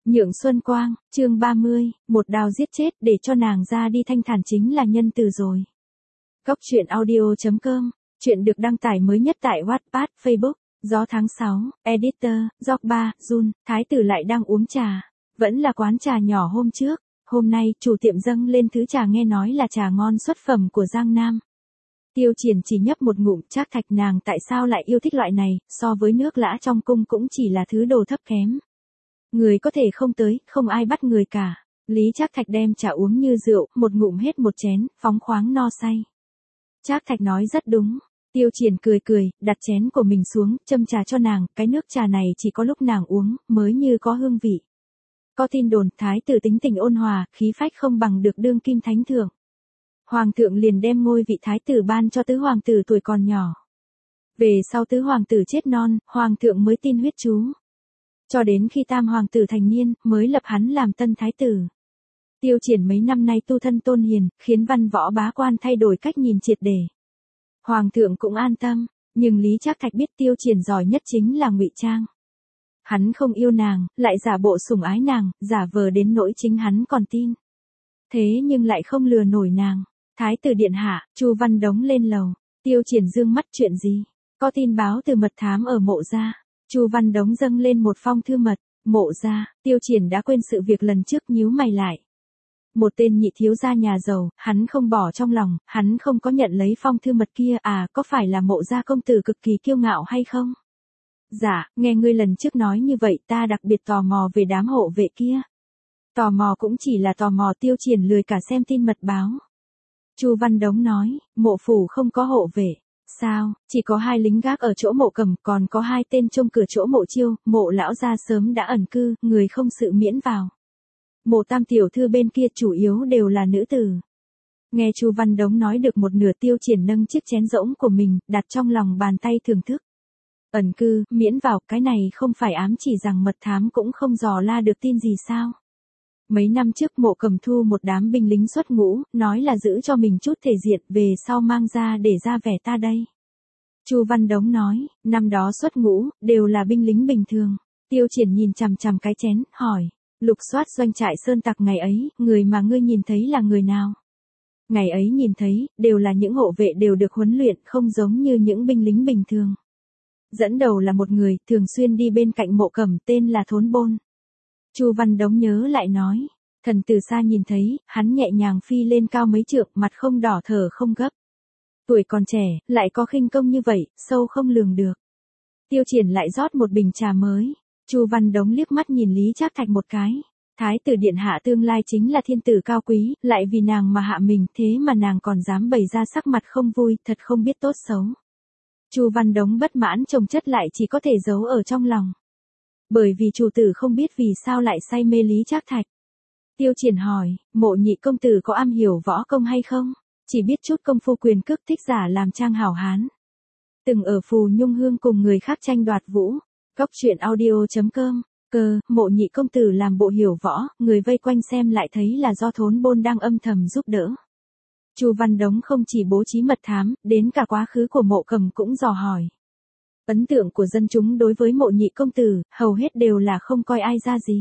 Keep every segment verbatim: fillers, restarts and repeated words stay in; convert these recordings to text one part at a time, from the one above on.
Nhượng Xuân Quang, chương ba mươi, một đao giết chết để cho nàng ra đi thanh thản chính là nhân từ rồi. Cốc truyện audio chấm com, chuyện được đăng tải mới nhất tại Wattpad, Facebook, gió tháng sáu, Editor, Giọc ba, Jun, thái tử lại đang uống trà, vẫn là quán trà nhỏ hôm trước, hôm nay chủ tiệm dâng lên thứ trà nghe nói là trà ngon xuất phẩm của Giang Nam. Tiêu Triển chỉ nhấp một ngụm, Trác Thạch nàng tại sao lại yêu thích loại này, so với nước lã trong cung cũng chỉ là thứ đồ thấp kém. Người có thể không tới, không ai bắt người cả. Lý Trác Thạch đem trà uống như rượu, một ngụm hết một chén, phóng khoáng no say. Trác Thạch nói rất đúng. Tiêu Triển cười cười, đặt chén của mình xuống, châm trà cho nàng, cái nước trà này chỉ có lúc nàng uống, mới như có hương vị. Có tin đồn, thái tử tính tình ôn hòa, khí phách không bằng được đương kim thánh thượng. Hoàng thượng liền đem ngôi vị thái tử ban cho tứ hoàng tử tuổi còn nhỏ. Về sau tứ hoàng tử chết non, hoàng thượng mới tin huyết chú. Cho đến khi tam hoàng tử thành niên, mới lập hắn làm tân thái tử. Tiêu Triển mấy năm nay tu thân tôn hiền, khiến văn võ bá quan thay đổi cách nhìn triệt để. Hoàng thượng cũng an tâm, nhưng Lý Trác Thạch biết Tiêu Triển giỏi nhất chính là ngụy trang. Hắn không yêu nàng, lại giả bộ sủng ái nàng, giả vờ đến nỗi chính hắn còn tin. Thế nhưng lại không lừa nổi nàng. Thái tử điện hạ, Chu Văn Đống lên lầu. Tiêu Triển dương mắt, chuyện gì? Có tin báo từ mật thám ở Mộ gia. Chu Văn Đống dâng lên một phong thư mật. Mộ gia. Tiêu Triển đã quên sự việc lần trước, nhíu mày lại. Một tên nhị thiếu gia nhà giàu, hắn không bỏ trong lòng, hắn không có nhận lấy phong thư mật kia. À, có phải là Mộ gia công tử cực kỳ kiêu ngạo hay không? Dạ, nghe ngươi lần trước nói như vậy, ta đặc biệt tò mò về đám hộ vệ kia. Tò mò cũng chỉ là tò mò. Tiêu Triển lười cả xem tin mật báo. Chu Văn Đống nói, Mộ phủ không có hộ vệ. Sao, chỉ có hai lính gác ở chỗ Mộ Cầm, còn có hai tên trông cửa chỗ Mộ Chiêu, Mộ lão gia sớm đã ẩn cư, người không sự miễn vào. Mộ tam tiểu thư bên kia chủ yếu đều là nữ tử. Nghe Chu Văn Đống nói được một nửa, Tiêu Triển nâng chiếc chén rỗng của mình, đặt trong lòng bàn tay thưởng thức. Ẩn cư, miễn vào, cái này không phải ám chỉ rằng mật thám cũng không dò la được tin gì sao? Mấy năm trước Mộ Cầm thu một đám binh lính xuất ngũ, nói là giữ cho mình chút thể diện, về sau mang ra để ra vẻ ta đây. Chu Văn Đống nói, năm đó xuất ngũ, đều là binh lính bình thường. Tiêu Triển nhìn chằm chằm cái chén, hỏi, lục soát doanh trại sơn tặc ngày ấy, người mà ngươi nhìn thấy là người nào? Ngày ấy nhìn thấy, đều là những hộ vệ đều được huấn luyện, không giống như những binh lính bình thường. Dẫn đầu là một người, thường xuyên đi bên cạnh Mộ Cầm, tên là Thốn Bôn. Chu Văn Đống nhớ lại nói, thần từ xa nhìn thấy, hắn nhẹ nhàng phi lên cao mấy trượng, mặt không đỏ thở không gấp. Tuổi còn trẻ, lại có khinh công như vậy, sâu không lường được. Tiêu Triển lại rót một bình trà mới. Chu Văn Đống liếc mắt nhìn Lý Trác Thạch một cái. Thái tử điện hạ tương lai chính là thiên tử cao quý, lại vì nàng mà hạ mình, thế mà nàng còn dám bày ra sắc mặt không vui, thật không biết tốt xấu. Chu Văn Đống bất mãn chồng chất lại chỉ có thể giấu ở trong lòng. Bởi vì chủ tử không biết vì sao lại say mê Lý Trác Thạch. Tiêu Triển hỏi, Mộ nhị công tử có am hiểu võ công hay không? Chỉ biết chút công phu quyền cước, thích giả làm trang hảo hán. Từng ở Phù Nhung Hương cùng người khác tranh đoạt vũ. Cốc truyện audio chấm com. Cơ, Mộ nhị công tử làm bộ hiểu võ, người vây quanh xem lại thấy là do Thốn Bôn đang âm thầm giúp đỡ. Chu Văn Đống không chỉ bố trí mật thám, đến cả quá khứ của Mộ Cầm cũng dò hỏi. Ấn tượng của dân chúng đối với Mộ nhị công tử, hầu hết đều là không coi ai ra gì.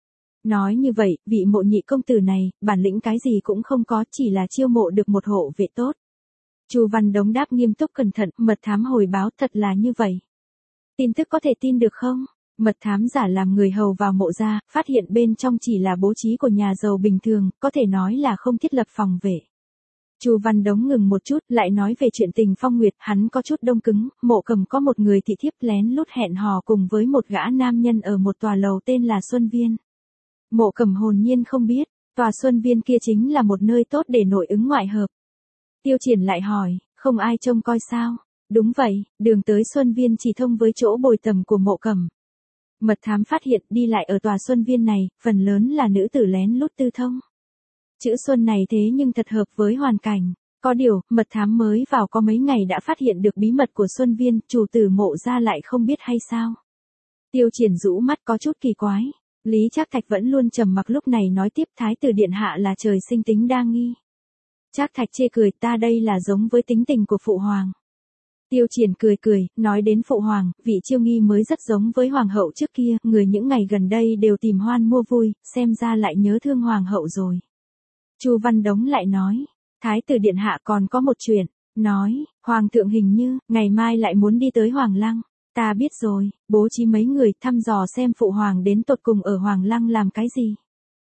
Nói như vậy, vị Mộ nhị công tử này, bản lĩnh cái gì cũng không có, chỉ là chiêu mộ được một hộ vệ tốt. Chu Văn Đống đáp nghiêm túc cẩn thận, mật thám hồi báo thật là như vậy. Tin tức có thể tin được không? Mật thám giả làm người hầu vào Mộ gia, phát hiện bên trong chỉ là bố trí của nhà giàu bình thường, có thể nói là không thiết lập phòng vệ. Chu Văn Đống ngừng một chút, lại nói về chuyện tình Phong Nguyệt, hắn có chút đông cứng. Mộ Cầm có một người thị thiếp lén lút hẹn hò cùng với một gã nam nhân ở một tòa lầu tên là Xuân Viên. Mộ Cầm hồn nhiên không biết, tòa Xuân Viên kia chính là một nơi tốt để nội ứng ngoại hợp. Tiêu Triển lại hỏi, không ai trông coi sao? Đúng vậy, đường tới Xuân Viên chỉ thông với chỗ bồi tầm của Mộ Cầm. Mật thám phát hiện đi lại ở tòa Xuân Viên này, phần lớn là nữ tử lén lút tư thông. Chữ Xuân này thế nhưng thật hợp với hoàn cảnh. Có điều, mật thám mới vào có mấy ngày đã phát hiện được bí mật của Xuân Viên, chủ tử Mộ gia lại không biết hay sao? Tiêu Triển rũ mắt có chút kỳ quái. Lý Trác Thạch vẫn luôn trầm mặc, lúc này nói tiếp, thái tử điện hạ là trời sinh tính đa nghi. Trác Thạch chê cười, ta đây là giống với tính tình của phụ hoàng. Tiêu Triển cười cười, nói đến phụ hoàng, vị Chiêu Nghi mới rất giống với hoàng hậu trước kia, người những ngày gần đây đều tìm hoan mua vui, xem ra lại nhớ thương hoàng hậu rồi. Chu Văn Đống lại nói, Thái tử điện hạ còn có một chuyện, nói, hoàng thượng hình như, ngày mai lại muốn đi tới Hoàng Lăng, ta biết rồi, bố trí mấy người thăm dò xem phụ hoàng đến tột cùng ở Hoàng Lăng làm cái gì.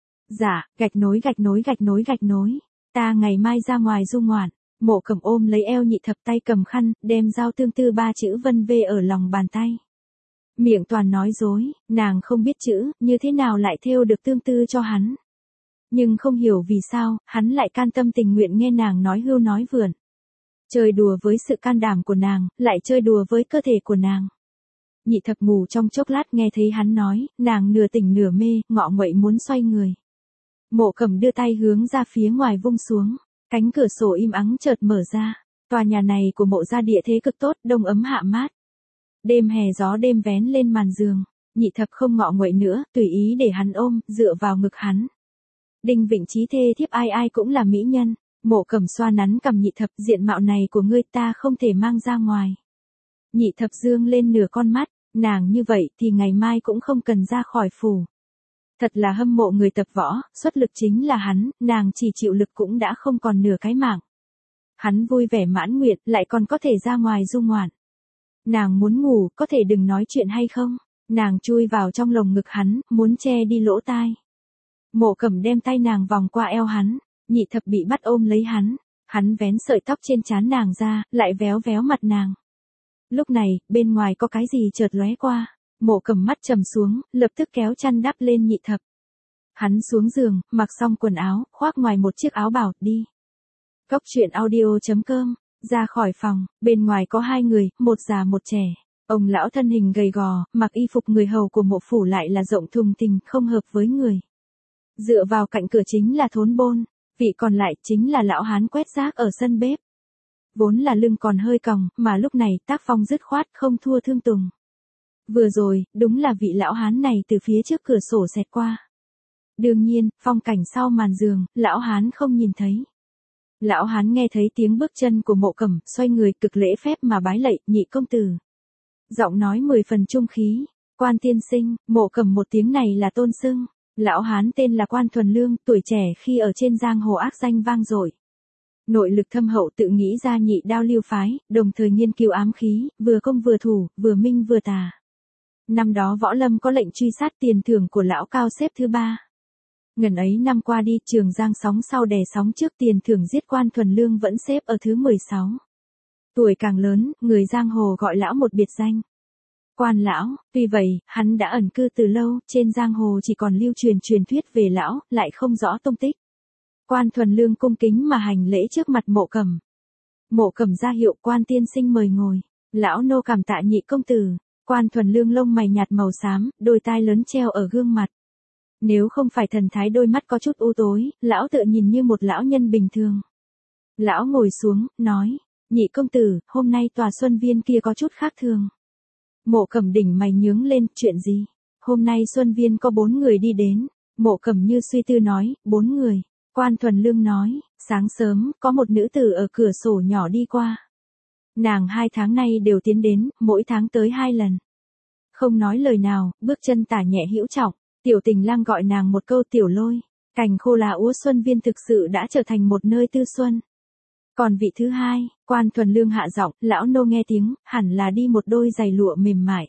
Dạ, gạch nối gạch nối gạch nối gạch nối, ta ngày mai ra ngoài du ngoạn. Mộ Cẩm ôm lấy eo Nhị Thập, tay cầm khăn, đem giao tương tư ba chữ vân vê ở lòng bàn tay. Miệng toàn nói dối, nàng không biết chữ, như thế nào lại thêu được tương tư cho hắn. Nhưng không hiểu vì sao, hắn lại can tâm tình nguyện nghe nàng nói hưu nói vượn. Chơi đùa với sự can đảm của nàng, lại chơi đùa với cơ thể của nàng. Nhị Thập ngủ trong chốc lát nghe thấy hắn nói, nàng nửa tỉnh nửa mê, ngọ nguậy muốn xoay người. Mộ Cẩm đưa tay hướng ra phía ngoài vung xuống. Cánh cửa sổ im ắng chợt mở ra, tòa nhà này của Mộ gia địa thế cực tốt, đông ấm hạ mát. Đêm hè gió đêm vén lên màn giường, Nhị Thập không ngọ nguậy nữa, tùy ý để hắn ôm, dựa vào ngực hắn. Đinh Vịnh Chí thê thiếp ai ai cũng là mỹ nhân, Mộ Cẩm xoa nắn cằm Nhị Thập, diện mạo này của ngươi ta không thể mang ra ngoài. Nhị Thập dương lên nửa con mắt, nàng như vậy thì ngày mai cũng không cần ra khỏi phủ. Thật là hâm mộ người tập võ, xuất lực chính là hắn, nàng chỉ chịu lực cũng đã không còn nửa cái mạng. Hắn vui vẻ mãn nguyện, lại còn có thể ra ngoài du ngoạn. Nàng muốn ngủ, có thể đừng nói chuyện hay không? Nàng chui vào trong lồng ngực hắn, muốn che đi lỗ tai. Mộ Cẩm đem tay nàng vòng qua eo hắn, Nhị Thập bị bắt ôm lấy hắn, hắn vén sợi tóc trên trán nàng ra, lại véo véo mặt nàng. Lúc này, bên ngoài có cái gì chợt lóe qua. Mộ Cẩm mắt trầm xuống, lập tức kéo chăn đắp lên Nhị Thập. Hắn xuống giường, mặc xong quần áo, khoác ngoài một chiếc áo bảo, đi. Cốc truyện audio chấm com, ra khỏi phòng, bên ngoài có hai người, một già một trẻ. Ông lão thân hình gầy gò, mặc y phục người hầu của Mộ phủ lại là rộng thùng thình, không hợp với người. Dựa vào cạnh cửa chính là Thốn Bôn, vị còn lại chính là lão hán quét rác ở sân bếp. Vốn là lưng còn hơi còng, mà lúc này tác phong dứt khoát, không thua Thương Tùng. Vừa rồi, đúng là vị lão hán này từ phía trước cửa sổ xẹt qua. Đương nhiên, phong cảnh sau màn giường, lão hán không nhìn thấy. Lão hán nghe thấy tiếng bước chân của Mộ Cẩm, xoay người cực lễ phép mà bái lạy, Nhị công tử. Giọng nói mười phần trung khí, Quan tiên sinh, Mộ Cẩm một tiếng này là tôn xưng. Lão hán tên là Quan Thuần Lương, tuổi trẻ khi ở trên giang hồ ác danh vang dội. Nội lực thâm hậu, tự nghĩ ra nhị đao lưu phái, đồng thời nghiên cứu ám khí, vừa công vừa thủ, vừa minh vừa tà. Năm đó võ lâm có lệnh truy sát, tiền thưởng của lão cao xếp thứ ba. Ngần ấy năm qua đi, Trường Giang sóng sau đè sóng trước, tiền thưởng giết Quan Thuần Lương vẫn xếp ở thứ mười sáu. Tuổi càng lớn, người giang hồ gọi lão một biệt danh. Quan lão, tuy vậy, hắn đã ẩn cư từ lâu, trên giang hồ chỉ còn lưu truyền truyền thuyết về lão, lại không rõ tung tích. Quan Thuần Lương cung kính mà hành lễ trước mặt Mộ Cẩm. Mộ Cẩm ra hiệu, Quan tiên sinh mời ngồi. Lão nô cảm tạ Nhị công tử. Quan Thuần Lương lông mày nhạt màu xám, đôi tai lớn treo ở gương mặt. Nếu không phải thần thái đôi mắt có chút u tối, lão tựa nhìn như một lão nhân bình thường. Lão ngồi xuống, nói, Nhị công tử, hôm nay tòa Xuân Viên kia có chút khác thường. Mộ Cẩm đỉnh mày nhướng lên, chuyện gì? Hôm nay Xuân Viên có bốn người đi đến. Mộ Cẩm như suy tư nói, bốn người. Quan Thuần Lương nói, sáng sớm, có một nữ tử ở cửa sổ nhỏ đi qua. Nàng hai tháng nay đều tiến đến, mỗi tháng tới hai lần. Không nói lời nào, bước chân tả nhẹ hữu trọng, Tiểu Tình Lang gọi nàng một câu Tiểu Lôi. Cành khô lá úa Xuân Viên thực sự đã trở thành một nơi tư xuân. Còn vị thứ hai, Quan Thuần Lương hạ giọng, lão nô nghe tiếng, hẳn là đi một đôi giày lụa mềm mại.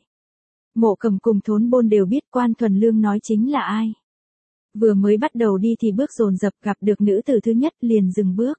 Mộ Cẩm cùng Thốn Bôn đều biết Quan Thuần Lương nói chính là ai. Vừa mới bắt đầu đi thì bước dồn dập, gặp được nữ tử thứ nhất liền dừng bước.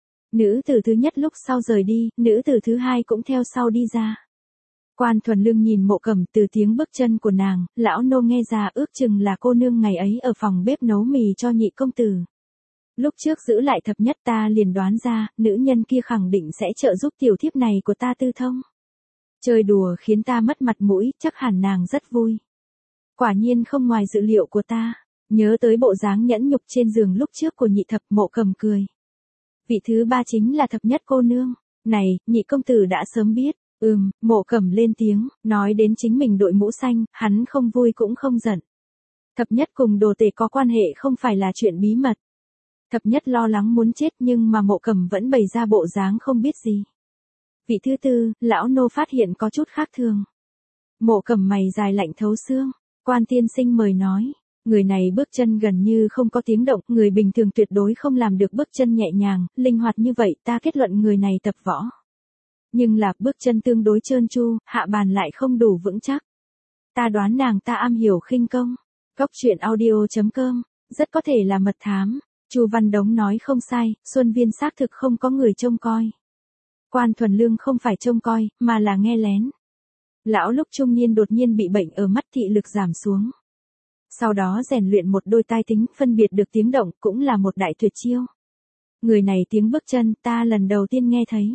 Nữ tử thứ nhất lúc sau rời đi, nữ tử thứ hai cũng theo sau đi ra. Quan Thuần Lương nhìn Mộ Cẩm, từ tiếng bước chân của nàng, lão nô nghe ra ước chừng là cô nương ngày ấy ở phòng bếp nấu mì cho Nhị công tử. Lúc trước giữ lại thập nhất, ta liền đoán ra, nữ nhân kia khẳng định sẽ trợ giúp tiểu thiếp này của ta tư thông. Chơi đùa khiến ta mất mặt mũi, chắc hẳn nàng rất vui. Quả nhiên không ngoài dự liệu của ta. Nhớ tới bộ dáng nhẫn nhục trên giường lúc trước của Nhị Thập, Mộ Cẩm cười. Vị thứ ba chính là thập nhất cô nương. Này, Nhị công tử đã sớm biết. Ừm, Mộ Cẩm lên tiếng, nói đến chính mình đội mũ xanh, hắn không vui cũng không giận. Thập nhất cùng đồ tể có quan hệ không phải là chuyện bí mật. Thập nhất lo lắng muốn chết nhưng mà Mộ Cẩm vẫn bày ra bộ dáng không biết gì. Vị thứ tư, lão nô phát hiện có chút khác thường. Mộ Cầm mày dài lạnh thấu xương. Quan tiên sinh mời nói. Người này bước chân gần như không có tiếng động, người bình thường tuyệt đối không làm được bước chân nhẹ nhàng, linh hoạt như vậy, ta kết luận người này tập võ. Nhưng là bước chân tương đối trơn tru, hạ bàn lại không đủ vững chắc. Ta đoán nàng ta am hiểu khinh công. Góc truyện audio chấm com, rất có thể là mật thám. Chu Văn Đống nói không sai, Xuân Viên xác thực không có người trông coi. Quan Thuần Lương không phải trông coi, mà là nghe lén. Lão lúc trung niên đột nhiên bị bệnh ở mắt, thị lực giảm xuống. Sau đó rèn luyện một đôi tai tính, phân biệt được tiếng động, cũng là một đại tuyệt chiêu. Người này tiếng bước chân, ta lần đầu tiên nghe thấy.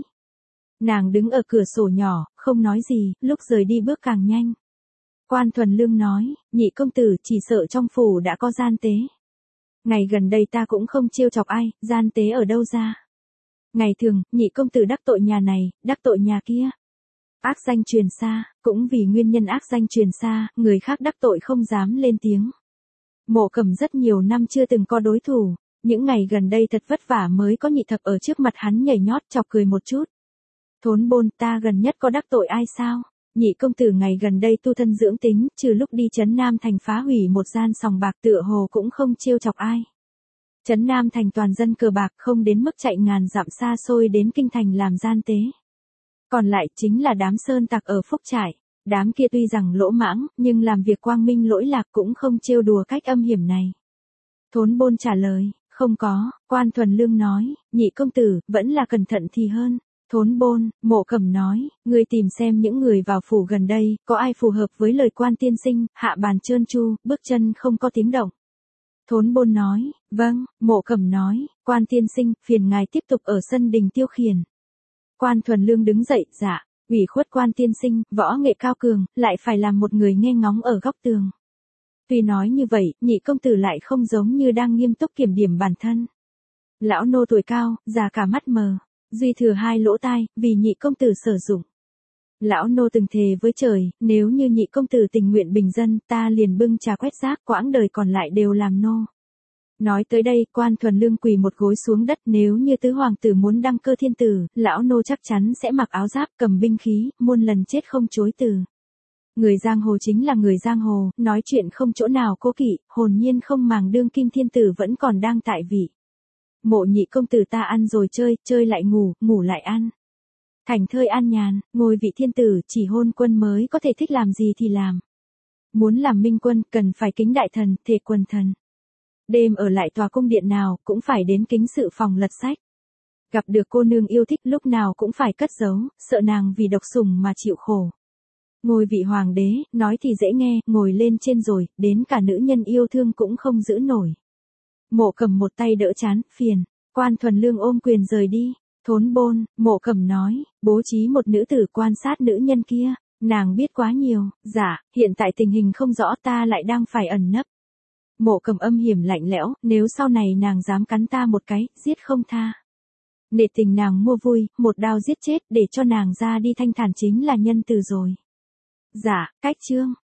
Nàng đứng ở cửa sổ nhỏ, không nói gì, lúc rời đi bước càng nhanh. Quan Thuần Lương nói, nhị công tử chỉ sợ trong phủ đã có gian tế. Ngày gần đây ta cũng không trêu chọc ai, gian tế ở đâu ra. Ngày thường, nhị công tử đắc tội nhà này, đắc tội nhà kia. Ác danh truyền xa, cũng vì nguyên nhân ác danh truyền xa, người khác đắc tội không dám lên tiếng. Mộ Cầm rất nhiều năm chưa từng có đối thủ, những ngày gần đây thật vất vả mới có nhị thập ở trước mặt hắn nhảy nhót chọc cười một chút. Thốn Bôn, ta gần nhất có đắc tội ai sao? Nhị công tử ngày gần đây tu thân dưỡng tính, trừ lúc đi Trấn Nam Thành phá hủy một gian sòng bạc tựa hồ cũng không trêu chọc ai. Trấn Nam Thành toàn dân cờ bạc, không đến mức chạy ngàn dặm xa xôi đến kinh thành làm gian tế. Còn lại chính là đám sơn tặc ở Phúc Trại, đám kia tuy rằng lỗ mãng, nhưng làm việc quang minh lỗi lạc cũng không trêu đùa cách âm hiểm này. Thốn Bôn trả lời, không có. Quan Thuần Lương nói, nhị công tử, vẫn là cẩn thận thì hơn. Thốn Bôn, Mộ Cầm nói, ngươi tìm xem những người vào phủ gần đây, có ai phù hợp với lời quan tiên sinh, hạ bàn trơn tru, bước chân không có tiếng động. Thốn Bôn nói, vâng. Mộ Cầm nói, quan tiên sinh, phiền ngài tiếp tục ở sân đình tiêu khiển. Quan Thuần Lương đứng dậy, dạ, ủy khuất quan tiên sinh, võ nghệ cao cường, lại phải làm một người nghe ngóng ở góc tường. Tuy nói như vậy, nhị công tử lại không giống như đang nghiêm túc kiểm điểm bản thân. Lão nô tuổi cao, già cả mắt mờ, duy thừa hai lỗ tai, vì nhị công tử sử dụng. Lão nô từng thề với trời, nếu như nhị công tử tình nguyện bình dân, ta liền bưng trà quét rác, quãng đời còn lại đều làm nô. Nói tới đây, Quan Thuần Lương quỳ một gối xuống đất, nếu như tứ hoàng tử muốn đăng cơ thiên tử, lão nô chắc chắn sẽ mặc áo giáp, cầm binh khí, muôn lần chết không chối từ. Người giang hồ chính là người giang hồ, nói chuyện không chỗ nào cố kỵ, hồn nhiên không màng đương kim thiên tử vẫn còn đang tại vị. Mộ nhị công tử ta ăn rồi chơi, chơi lại ngủ, ngủ lại ăn. Thành thơi an nhàn, ngôi vị thiên tử chỉ hôn quân mới có thể thích làm gì thì làm. Muốn làm minh quân, cần phải kính đại thần, thề quần thần. Đêm ở lại tòa cung điện nào, cũng phải đến kính sự phòng lật sách. Gặp được cô nương yêu thích lúc nào cũng phải cất giấu, sợ nàng vì độc sủng mà chịu khổ. Ngôi vị hoàng đế, nói thì dễ nghe, ngồi lên trên rồi, đến cả nữ nhân yêu thương cũng không giữ nổi. Mộ Cầm một tay đỡ chán, phiền. Quan Thuần Lương ôm quyền rời đi. Thốn Bôn, Mộ Cầm nói, bố trí một nữ tử quan sát nữ nhân kia, nàng biết quá nhiều. Dạ, hiện tại tình hình không rõ, ta lại đang phải ẩn nấp. Mộ Cầm âm hiểm lạnh lẽo, nếu sau này nàng dám cắn ta một cái, giết không tha. Nể tình nàng mua vui, một đao giết chết, để cho nàng ra đi thanh thản chính là nhân từ rồi. Dạ, cách chương.